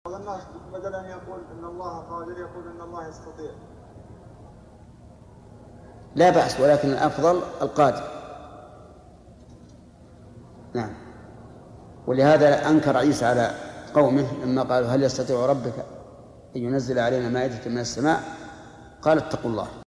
الناس بدل أن يقول إن الله قادر يقول إن الله يستطيع. لا بأس، ولكن الأفضل القادر. نعم. ولهذا أنكر عيسى على قومه لما قالوا هل يستطيع ربك أن ينزل علينا مائدة من السماء؟ قال اتقوا الله.